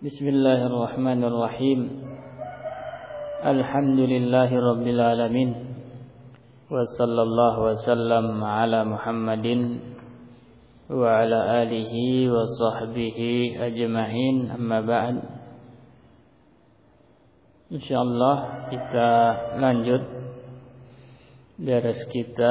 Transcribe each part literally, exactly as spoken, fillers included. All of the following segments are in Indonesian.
Bismillahirrahmanirrahim. Alhamdulillahi rabbil alamin. Wa sallallahu wa sallam ala Muhammadin wa ala alihi wa sahbihi ajma'in. Amma ba'd. Insyaallah kita lanjut daras kita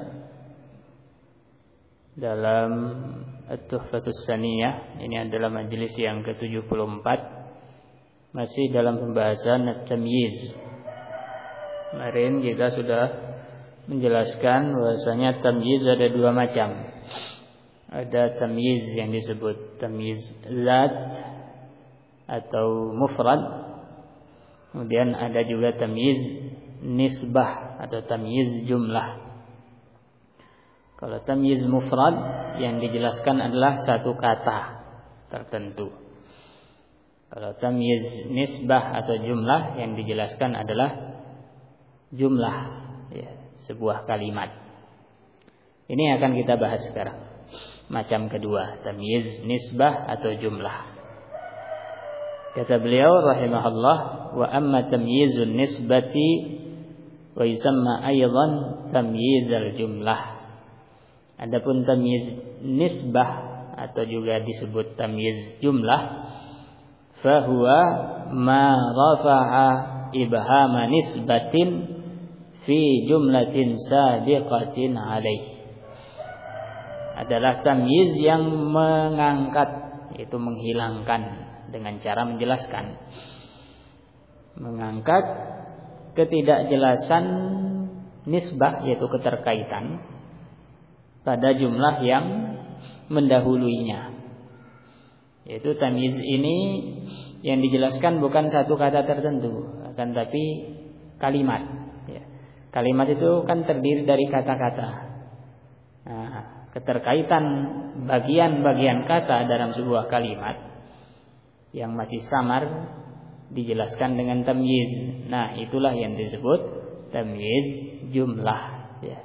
dalam At-Tuhfatus Saniyah. Ini adalah majelis yang ke tujuh puluh empat, masih dalam pembahasan At-Tamyiz. Kemarin kita sudah menjelaskan bahwasanya tamyiz ada dua macam. Ada tamyiz yang disebut tamyiz zat atau mufrad. Kemudian ada juga tamyiz nisbah atau tamyiz jumlah. Kalau tamyiz mufrad yang dijelaskan adalah satu kata tertentu. Kalau tamyiz nisbah atau jumlah yang dijelaskan adalah jumlah, ya, sebuah kalimat. Ini akan kita bahas sekarang. Macam kedua, tamyiz nisbah atau jumlah. Kata beliau rahimahullah, wa amma tamyizun nisbati wa yusamma aydan tamyizal jumlah. Adapun tamyiz nisbah atau juga disebut tamyiz jumlah, fahuwa ma rafa'a ibhama nisbatin fi jumlatin sabiqatin alaih. Adalah tamyiz yang mengangkat, yaitu menghilangkan dengan cara menjelaskan, mengangkat ketidakjelasan nisbah, yaitu keterkaitan pada jumlah yang mendahuluinya. Yaitu tamyiz ini yang dijelaskan bukan satu kata tertentu, akan tapi kalimat. Ya. Kalimat itu kan terdiri dari kata-kata. Nah, keterkaitan bagian-bagian kata dalam sebuah kalimat yang masih samar dijelaskan dengan tamyiz. Nah, itulah yang disebut tamyiz jumlah. Ya.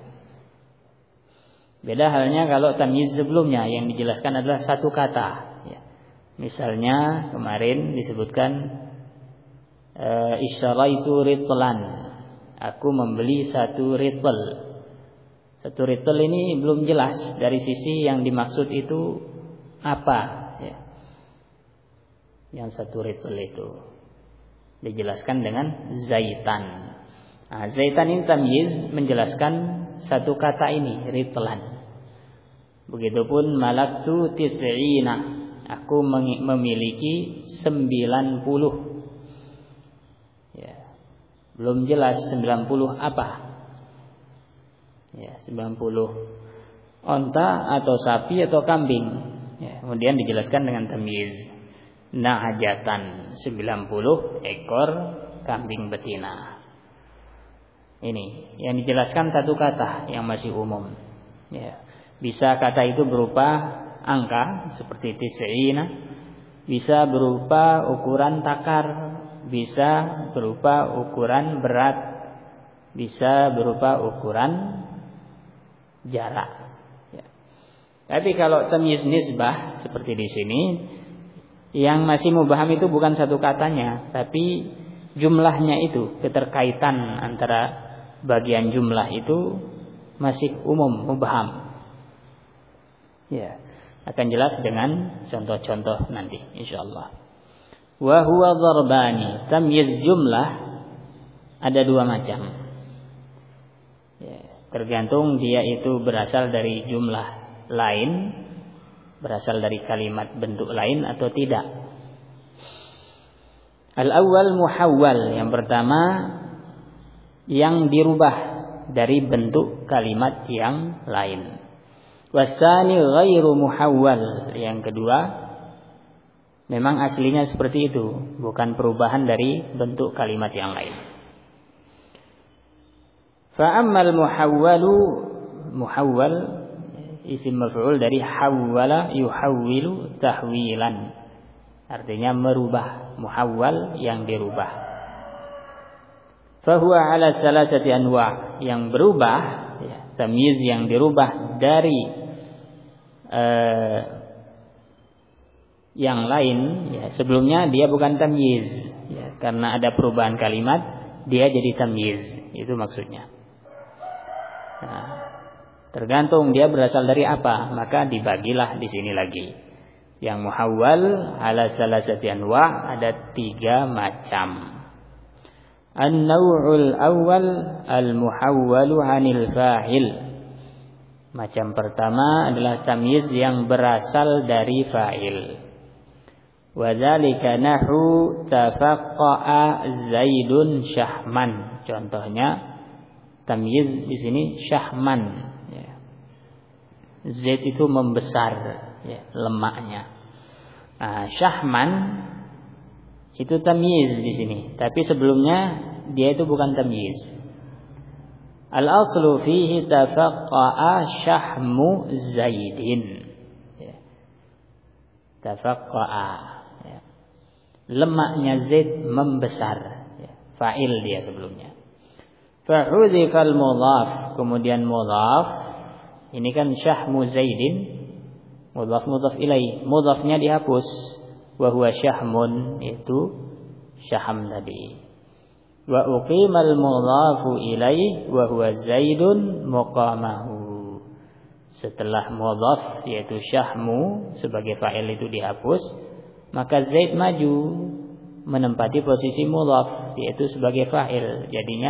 Beda halnya kalau tamyiz sebelumnya yang dijelaskan adalah satu kata. Ya. Misalnya kemarin disebutkan e, isyaraitu ritlan, aku membeli satu ritl. Satu ritl ini belum jelas dari sisi yang dimaksud itu apa. Ya. Yang satu ritl itu dijelaskan dengan zaitan. Nah, zaitan ini tamyiz menjelaskan satu kata ini, ritlan. Begitupun malaktu tis'ina, aku memiliki sembilan puluh. Ya. Belum jelas sembilan puluh apa. Ya, sembilan puluh onta atau sapi atau kambing. Ya, kemudian dijelaskan dengan tamyiz. Na'ajatan, sembilan puluh ekor kambing betina. Ini yang dijelaskan satu kata yang masih umum. Ya. Bisa kata itu berupa angka seperti tis'ina, bisa berupa ukuran takar, bisa berupa ukuran berat, bisa berupa ukuran jarak. Ya. Tapi kalau tamyiz nisbah seperti di sini, yang masih mubham itu bukan satu katanya, tapi jumlahnya itu, keterkaitan antara bagian jumlah itu masih umum, mubham. Ya, akan jelas dengan contoh-contoh nanti insyaallah. Wa huwa dharbani, tamyiz jumlah ada dua macam. Ya, tergantung dia itu berasal dari jumlah lain, berasal dari kalimat bentuk lain atau tidak. Al-awwal muhawwal, yang pertama yang dirubah dari bentuk kalimat yang lain. Wasani ghairu muhawwal, yang kedua memang aslinya seperti itu, bukan perubahan dari bentuk kalimat yang lain. Fa ammal muhawwalu, muhawwal isim maf'ul dari hawwala yuhawwilu tahwilan, artinya merubah, muhawwal yang dirubah. Fa huwa ala salasati anwa', yang berubah, ya, tamyiz yang dirubah dari eh, yang lain, ya, sebelumnya dia bukan tamyiz, ya, karena ada perubahan kalimat dia jadi tamyiz, itu maksudnya. Nah, tergantung dia berasal dari apa, maka dibagilah di sini lagi. Yang muhawwal ala salasati anwa' ada tiga macam. An-naw'ul awwal al-muhawwalu 'anil fa'il. Macam pertama adalah tamyiz yang berasal dari fa'il. Wa dzalika nahu tafaqqa'a Zaidun syahman. Contohnya tamyiz di sini syahman, ya. Zaid itu membesar, ya, lemaknya. Nah, syahman itu tamyiz di sini, tapi sebelumnya dia itu bukan tamyiz. Al-aslu fihi tafaqqa'a syahmu Zaidin. Ya. Tafaqqa'a. Lemaknya Zaid membesar, ya. Fa'il dia sebelumnya. Fa'udzifal mudhaf, kemudian mudhaf. Ini kan syahmu Zaidin, mudhaf mudhaf ilaih, mudhafnya dihapus. Wa huwa syahmun, itu syaham tadi. Wa uqimal mudhafu ilaih wa huwa Zaidun muqamahu. Setelah mudhaf yaitu syahmu sebagai fa'il itu dihapus, maka Zaid maju menempati posisi mudhaf yaitu sebagai fa'il. Jadinya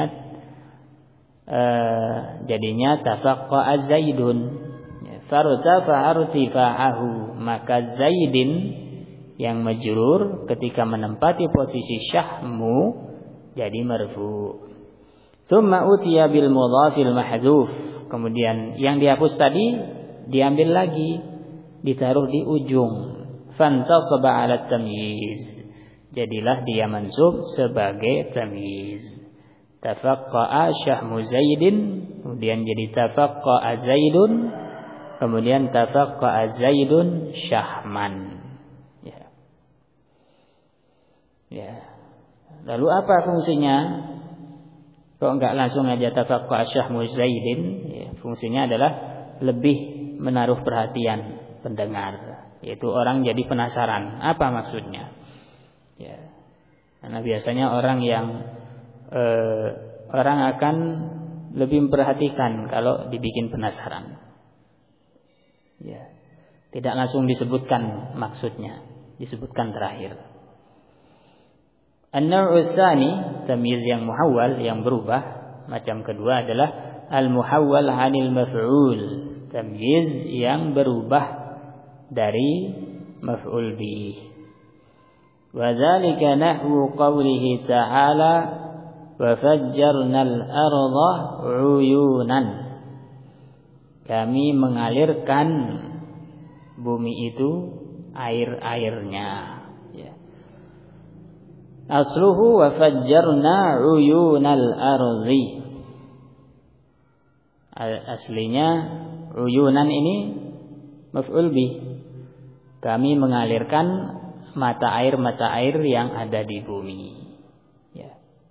uh, jadinya tafaqqa'a Zaidun. Fartafa'a irtifa'ahu, maka Zaidin yang majrur ketika menempati posisi syahmu jadi marfu. Tsumma utiya bil mudhafil mahdzuf. Kemudian yang dihapus tadi diambil lagi, ditaruh di ujung. Fantasaba 'ala tamyiz. Jadilah dia mansub sebagai tamyiz. Tafaqqa'a syahmu Zaidin, kemudian jadi tafaqqa'a Zaidun, kemudian tafaqqa'a Zaidun syahman. Ya. Ya. Lalu apa fungsinya? Kok enggak langsung aja tafaqqa'a syahmu Zaidin? Ya, fungsinya adalah lebih menaruh perhatian pendengar. Yaitu orang jadi penasaran apa maksudnya, ya. Karena biasanya orang yang eh, orang akan lebih memperhatikan kalau dibikin penasaran, ya. Tidak langsung disebutkan maksudnya, disebutkan terakhir. An-naw'u tsani, tamyiz yang muhawwal yang berubah, macam kedua adalah al-muhawwal 'anil maf'ul, tamyiz yang berubah dari maf'ul bih. Wa dzalika nahwu qawlihi ta'ala wa fajjarnal arda 'uyunan. Kami mengalirkan bumi itu air-airnya, ya. Asluhu wa fajjarna 'uyunal ardi. Aslinya uyunan ini maf'ul bih. Kami mengalirkan mata air-mata air yang ada di bumi, ya.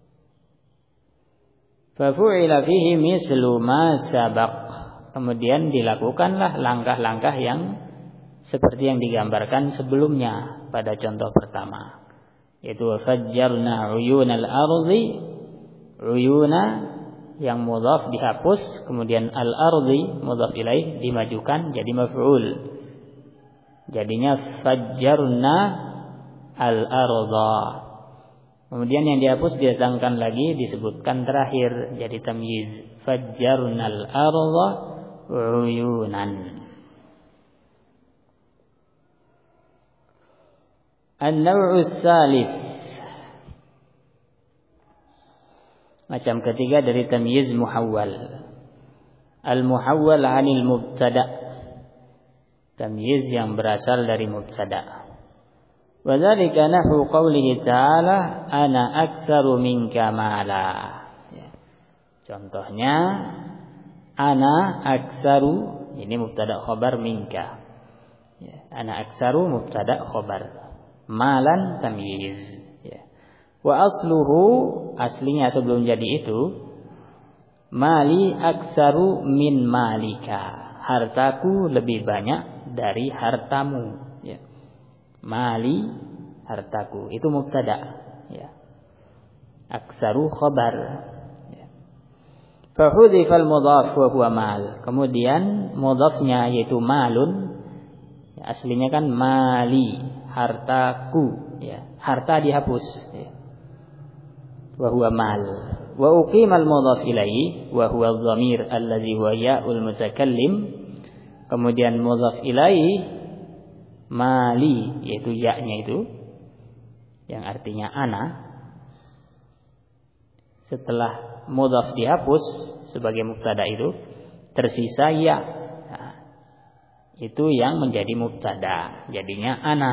Fa fu'ila fihi mithlu ma sabaq. Kemudian dilakukanlah langkah-langkah yang seperti yang digambarkan sebelumnya pada contoh pertama, yaitu fajjarna 'uyunal ardi. Uyuna yang mudhaf dihapus, kemudian al-ardi mudhaf ilaih dimajukan jadi maf'ul. Jadinya fajjarna al-arda. Kemudian yang dihapus didatangkan lagi, disebutkan terakhir jadi tamyiz. Fajjarnal arda 'uyunan. An-naw'u tsalis, macam ketiga dari tamyiz muhawwal. Al-muhawwal 'anil mubtada', tamyiz yang berasal dari mubtada'. Wa dzalika nahwu qawlihi ta'ala ana aktsaru minka mala. Ya. Contohnya ana aktsaru, ini mubtada' khabar minka. Ya. Ana aktsaru mubtada' khabar. Malan tamyiz. Ya. Wa asluhu, aslinya sebelum jadi itu, mali aktsaru min malika. Hartaku lebih banyak dari hartamu, ya. Mali, hartaku. Itu mubtada. Ya. Aksaru khabar. Ya. Fahudhifal mudhaf wa huwa mal. Kemudian mudhafnya yaitu malun. Ya, aslinya kan mali, hartaku. Ya. Harta dihapus. Ya. Wa huwa mal. Wa uqimal mudhaf ilaihi wa huwa adh-dhamir alladhi huwa ya'ul mutakallim. Kemudian mudhaf ilaihi mali, yaitu ya-nya itu yang artinya ana. Setelah mudhaf dihapus sebagai mubtada itu tersisa ya. Nah, itu yang menjadi mubtada, jadinya ana.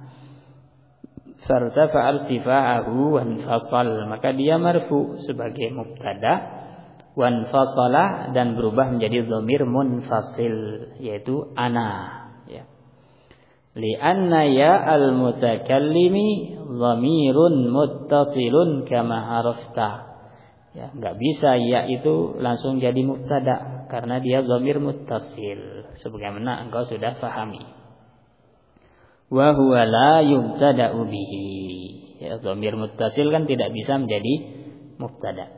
Fartafa irtifa'ahu wanfasal, maka dia marfu sebagai mubtada, wanfasala dan berubah menjadi dhamir munfasil, yaitu ana. Ya. Li'anna ya al-mutakallimi dhamirun muttasilun kama arafta. Ya, enggak bisa ya itu langsung jadi mubtada karena dia dhamir muttasil sebagaimana engkau sudah fahami. Wa huwa la yubtada'u bihi. Ya, dhamir muttasil kan tidak bisa menjadi mubtada.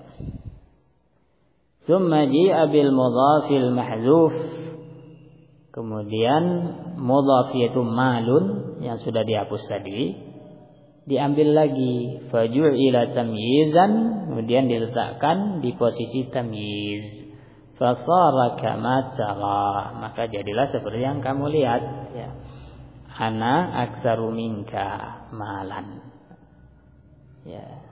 Tsumma ji'a bil mudhafil mahdzuf. Kemudian mudhaf yaitu malun yang sudah dihapus tadi diambil lagi, faju'ila tamyizan, kemudian diletakkan di posisi tamyiz. Fasara kama tara, maka jadilah seperti yang kamu lihat, ya. Ana aktsaru minka malan. Ya.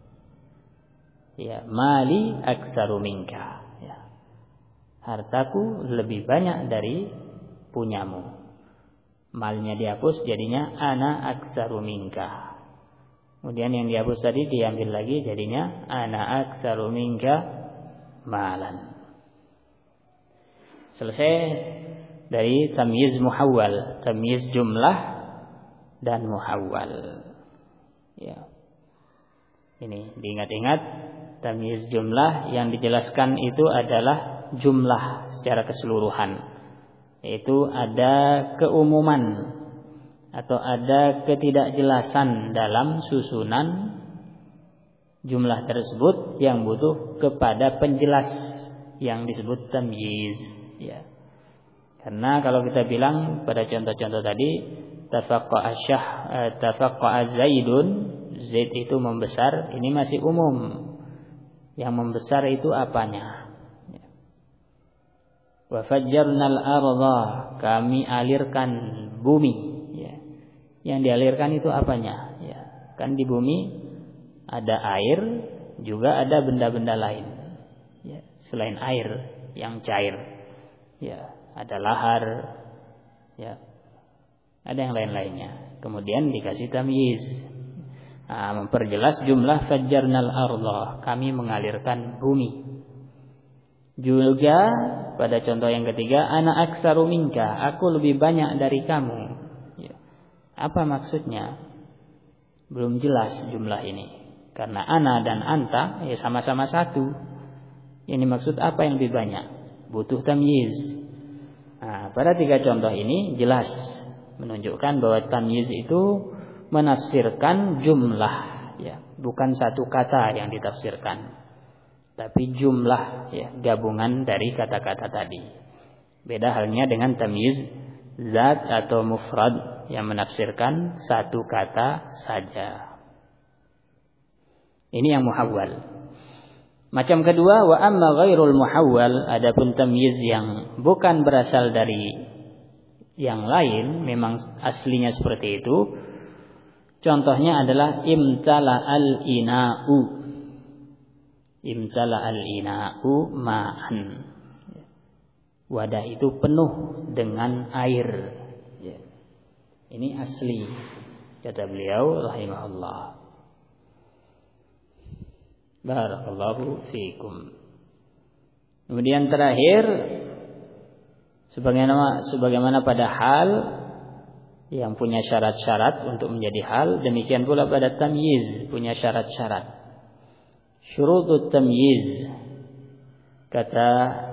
Ya, mali aktsaru minka, ya. Hartaku lebih banyak dari punyamu. Malnya dihapus jadinya ana aktsaru minka. Kemudian yang dihapus tadi diambil lagi jadinya ana aktsaru minka malan. Selesai dari tamyiz muhawwal, tamyiz jumlah dan muhawwal. Ya. Ini diingat-ingat, tamyiz jumlah yang dijelaskan itu adalah jumlah secara keseluruhan. Yaitu ada keumuman atau ada ketidakjelasan dalam susunan jumlah tersebut yang butuh kepada penjelas yang disebut tamyiz, ya. Karena kalau kita bilang pada contoh-contoh tadi, tafaqqa'a syah, tafaqqa'a Zaidun, Zaid itu membesar, ini masih umum. Yang membesar itu apanya? Wa fajjarnal arda, kami alirkan bumi, ya. Yang dialirkan itu apanya? Ya, kan di bumi ada air, juga ada benda-benda lain, ya, selain air yang cair. Ya, ada lahar, ya, ada yang lain-lainnya. Kemudian dikasih tamyiz, nah, memperjelas jumlah fajjarnal arda, kami mengalirkan bumi. Juga pada contoh yang ketiga, ana aktsaru minka, aku lebih banyak dari kamu. Ya. Apa maksudnya? Belum jelas jumlah ini. Karena ana dan anta ya sama-sama satu. Ini maksud apa yang lebih banyak? Butuh tamyiz. Nah, pada tiga contoh ini jelas menunjukkan bahwa tamyiz itu menafsirkan jumlah, ya, bukan satu kata yang ditafsirkan, tapi jumlah, ya, gabungan dari kata-kata tadi. Beda halnya dengan tamyiz zat atau mufrad yang menafsirkan satu kata saja. Ini yang muhawwal. Macam kedua, wa amma ghairul muhawwal, adapun tamyiz yang bukan berasal dari yang lain, memang aslinya seperti itu. Contohnya adalah imtala al-ina'u. Imtala al-ina'u ma'an. Wadah itu penuh dengan air. Ini asli, kata beliau rahimahullah. Barakallahu fiikum. Kemudian terakhir, sebagaimana sebagaimana pada hal yang punya syarat-syarat untuk menjadi hal, demikian pula pada tamyiz punya syarat-syarat. Syurutut tamyiz, kata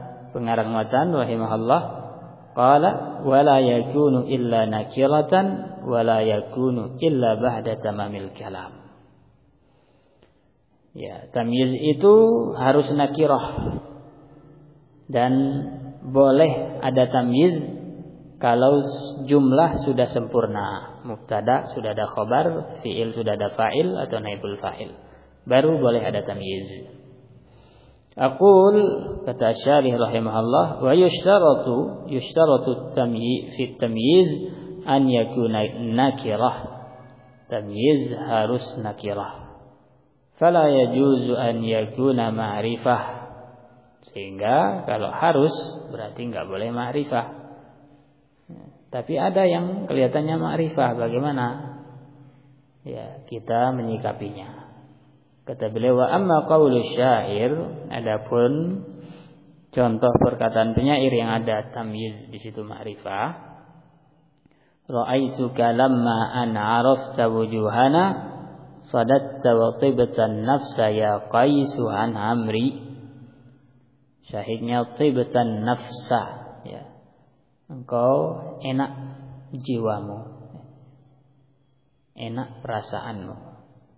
pengarang matan rahimahullah, qala wala yakunu illa nakiratan wa la yakunu illa ba'da tamamil kalam. Ya, tamyiz itu harus nakirah. Dan boleh ada tamyiz kalau jumlah sudah sempurna. Mubtada sudah ada khabar, fi'il sudah ada fa'il atau naibul fa'il. Baru boleh ada tamyiz. Aqul, kata Syarih rahimahullah, wa yushtaratu yushtaratu tamyiz fi tamyiz an yakuna nakirah. Tamyiz harus nakirah. Fala yajuzu an yakuna ma'rifah. Sehingga kalau harus berarti enggak boleh ma'rifah. Tapi ada yang kelihatannya ma'rifah, bagaimana? Ya, kita menyikapinya. Kata beliau, wa amma qaulu syair, adapun contoh perkataan penyair yang ada tamyiz di situ ma'rifah. Ra'aituka lamma an 'arafta wujuhana sadatta wa tibatan nafsa ya qaisu an amri. Syahidnya tibatan nafsa, ya. Engkau enak jiwamu, enak perasaanmu.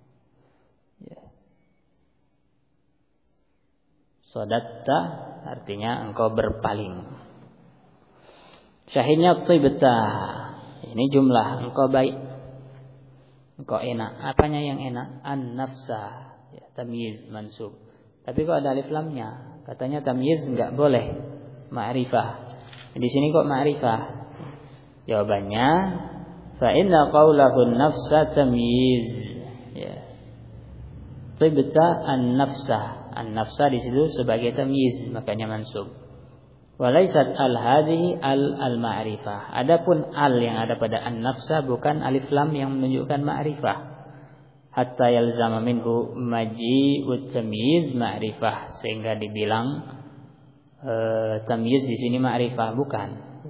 Sadatta artinya engkau berpaling. Syahidnya tibta, ini jumlah, engkau baik, engkau enak. Apanya yang enak? An-nafsa, ya, tamyiz mansub. Tapi kok ada alif lamnya? Katanya tamyiz enggak boleh ma'rifah. Di sini kok ma'rifah? Jawabannya, fa inna qaulahu an-nafsa tamyiz. Ya. Tibta an-nafsa. An-nafsa di situ sebagai tamyiz, makanya mansub. Walaisat al-hadhihi al-al-ma'rifah. Adapun al yang ada pada an-nafsa bukan alif lam yang menunjukkan ma'rifah. Hatta yalzama minhu maji'ut tamyiz ma'rifah, sehingga dibilang e, tamyiz di sini ma'rifah, bukan.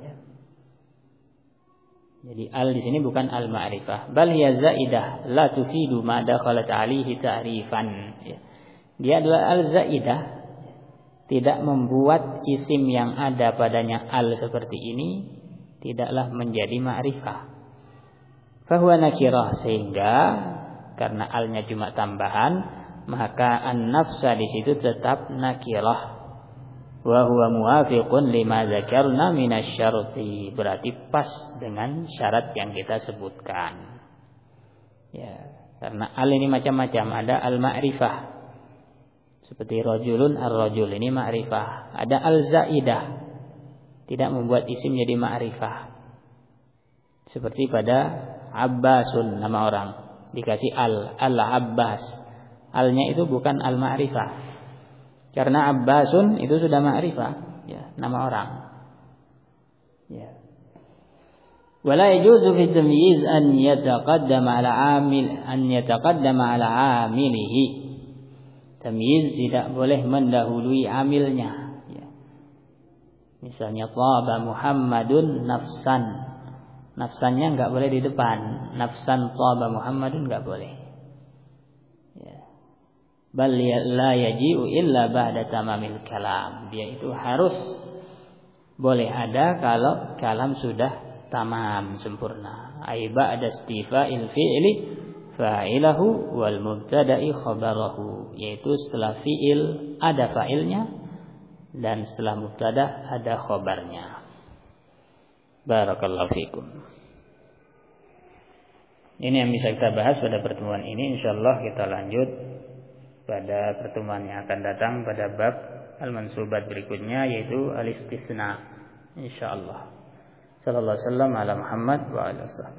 Jadi al di sini bukan al-ma'rifah, bal hiya zaidah la tufidu ma dakhalat 'alaihi ta'rifan. Ya. Dia adalah al-zaidah, tidak membuat isim yang ada padanya al seperti ini tidaklah menjadi ma'rifah. Fahuwa nakirah, sehingga karena alnya cuma tambahan, maka an-nafsa di situ tetap nakirah. Wa huwa muwafiqun lima dzakarna minasyarti, berarti pas dengan syarat yang kita sebutkan. Ya, karena al ini macam-macam, ada al-ma'rifah. Seperti rajulun ar-rajul, ini ma'rifah. Ada al-zaidah, tidak membuat isim jadi ma'rifah. Seperti pada Abbasun, nama orang, dikasih al, al-Abbas. Alnya itu bukan al-ma'rifah. Karena Abbasun itu sudah ma'rifah, ya, nama orang. Ya. Wala yajuzu fi tamyiz an yataqaddama 'ala 'amil an yataqaddama 'ala 'amilihi. Tamyiz tidak boleh mendahului amilnya. Ya. Misalnya thaba Muhammadun nafsan, nafsannya enggak boleh di depan. Nafsan thaba Muhammadun enggak boleh. Ya. Bal la yaji'u illa ba'da tamamil kalam. Dia itu harus boleh ada kalau kalam sudah tamam, sempurna. Ai ba'da istifa'il fi'li fa'ilahu wal mubtada'i khabarahu, yaitu setelah fi'il ada fa'ilnya dan setelah mubtada ada khabarnya. Barakallahu fikum. Ini yang bisa kita bahas pada pertemuan ini. Insyaallah kita lanjut pada pertemuan yang akan datang pada bab al-mansubat berikutnya, yaitu al-istisna. Insyaallah. Sallallahu alaihi wasallam ala Muhammad wa ala